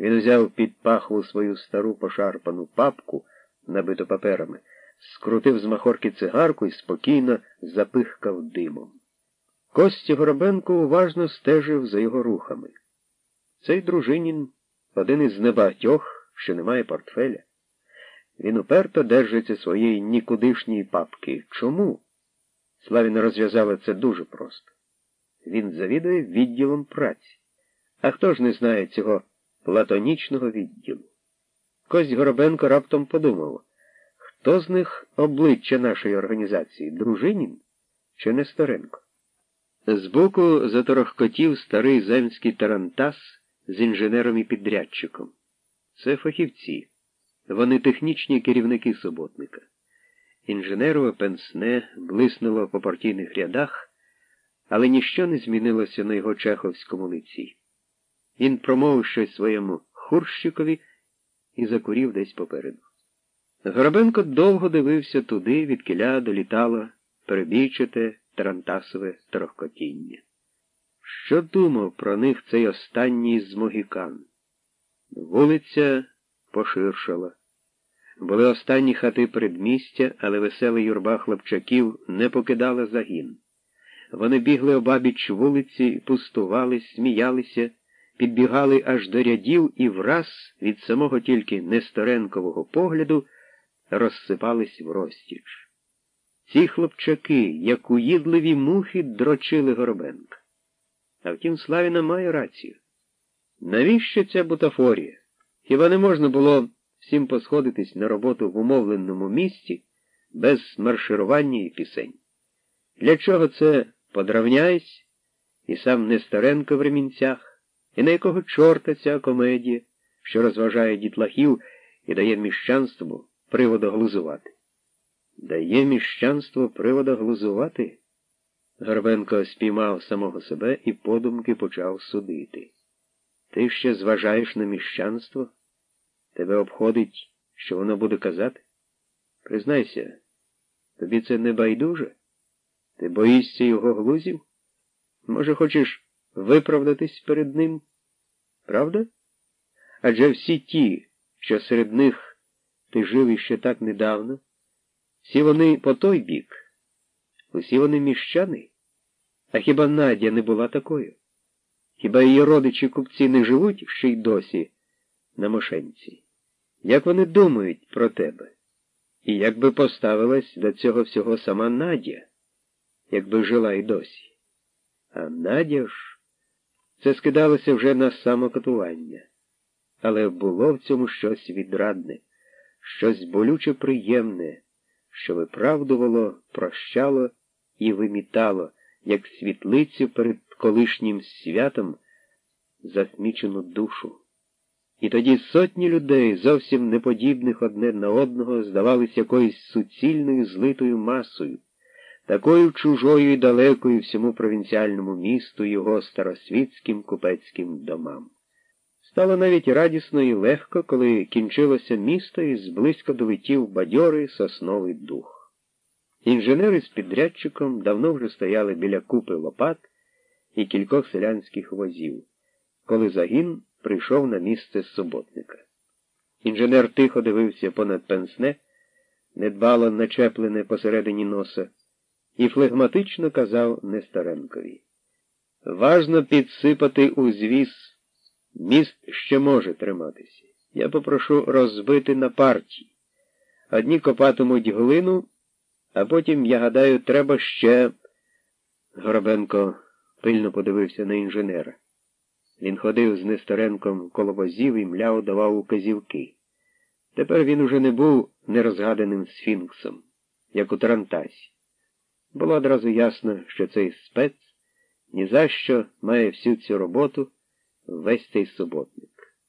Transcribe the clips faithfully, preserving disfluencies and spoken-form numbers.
Він узяв під пахву свою стару пошарпану папку, набиту паперами, скрутив з махорки цигарку і спокійно запихкав димом. Костя Горобенко уважно стежив за його рухами. Цей Дружинін — один із небагатьох, що не має портфеля. Він уперто держиться своєї нікудишньої папки. Чому? Славіна розв'язала це дуже просто. Він завідує відділом праці. А хто ж не знає цього платонічного відділу? Кость Горобенко раптом подумав, хто з них обличчя нашої організації, Дружинін чи Несторенко? Збоку заторохкотів старий земський тарантас з інженером і підрядчиком. Це фахівці. Вони технічні керівники суботника. Інженерове пенсне блиснуло по партійних рядах, але ніщо не змінилося на його чеховському лиці. Він промовив щось своєму хурщикові і закурів десь попереду. Горобенко довго дивився туди, відкіля долітало перебійчате тарантасове торохкотіння. Що думав про них цей останній з могікан? Вулиця поширшала. Були останні хати передмістя, але весела юрба хлопчаків не покидала загін. Вони бігли обабіч вулиці, пустували, сміялися, підбігали аж до рядів і враз від самого тільки Несторенкового погляду розсипались в розтіч. Ці хлопчаки, як уїдливі мухи, дрочили Горобенка. А втім, Славіна має рацію. Навіщо ця бутафорія? Хіба не можна було всім посходитись на роботу в умовленому місці без марширування і пісень? Для чого це подравняйсь, і сам Несторенко в ремінцях, і на якого чорта ця комедія, що розважає дітлахів і дає міщанству приводу глузувати? Дає міщанство приводу глузувати? Горбенко спіймав самого себе і подумки почав судити. Ти ще зважаєш на міщанство? Тебе обходить, що воно буде казати? Признайся, тобі це не байдуже? Ти боїшся його глузів? Може, хочеш виправдатись перед ним? Правда? Адже всі ті, що серед них ти жив іще так недавно, всі вони по той бік, усі вони міщани. А хіба Надя не була такою? Хіба її родичі-купці не живуть ще й досі на Мошенці? Як вони думають про тебе? І як би поставилась до цього всього сама Надя, якби жила й досі? А Надя ж... Це скидалося вже на самокатування. Але було в цьому щось відрадне, щось болюче приємне, що виправдувало, прощало і вимітало, як світлицю перед колишнім святом, засмічену душу. І тоді сотні людей, зовсім неподібних одне на одного, здавались якоюсь суцільною злитою масою, такою чужою і далекою всьому провінціальному місту його старосвітським купецьким домам. Стало навіть радісно і легко, коли кінчилося місто і зблизько долетів бадьорий сосновий дух. Інженери з підрядчиком давно вже стояли біля купи лопат і кількох селянських возів, коли загін прийшов на місце суботника. Інженер тихо дивився понад пенсне, недбало начеплене посередині носа, і флегматично казав Несторенкові: «Важно підсипати узвіз. Міст ще може триматися. Я попрошу розбити на партії. Одні копатимуть глину, а потім, я гадаю, треба ще...» Горобенко пильно подивився на інженера. Він ходив з Несторенком коло возів і мляво давав указівки. Тепер він уже не був нерозгаданим сфінксом, як у тарантасі. Було одразу ясно, що цей спец ні за що має всю цю роботу, весь цей суботник.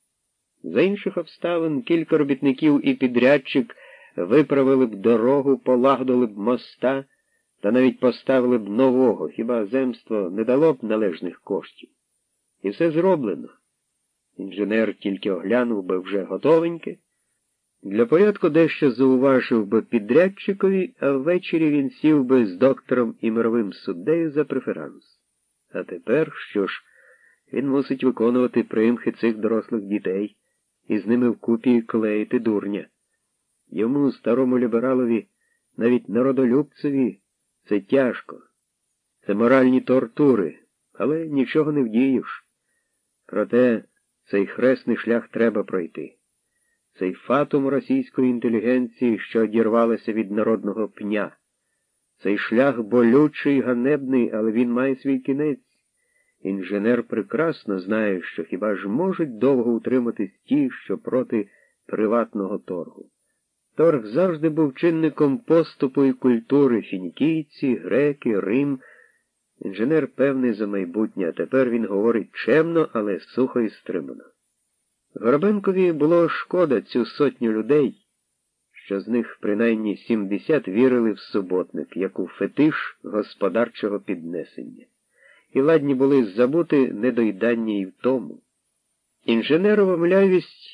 За інших обставин кілька робітників і підрядчик виправили б дорогу, полагодили б моста та навіть поставили б нового, хіба земство не дало б належних коштів. І все зроблено. Інженер тільки оглянув би вже готовеньке. Для порядку дещо зауважив би підрядчикові, а ввечері він сів би з доктором і мировим суддею за преферанс. А тепер, що ж, він мусить виконувати примхи цих дорослих дітей, і з ними вкупі клеїти дурня. Йому, старому лібералові, навіть народолюбцеві, це тяжко. Це моральні тортури, але нічого не вдієш. Проте цей хресний шлях треба пройти. Цей фатум російської інтелігенції, що одірвалася від народного пня. Цей шлях болючий, ганебний, але він має свій кінець. Інженер прекрасно знає, що хіба ж можуть довго утриматись ті, що проти приватного торгу. Торг завжди був чинником поступу і культури фінікійці, греки, Рим. Інженер певний за майбутнє, а тепер він говорить чемно, але сухо і стримано. Горобенкові було шкода цю сотню людей, що з них принаймні сімдесят вірили в суботник, як у фетиш господарчого піднесення. І ладні були забути недоїдання і втому. Інженерова млявість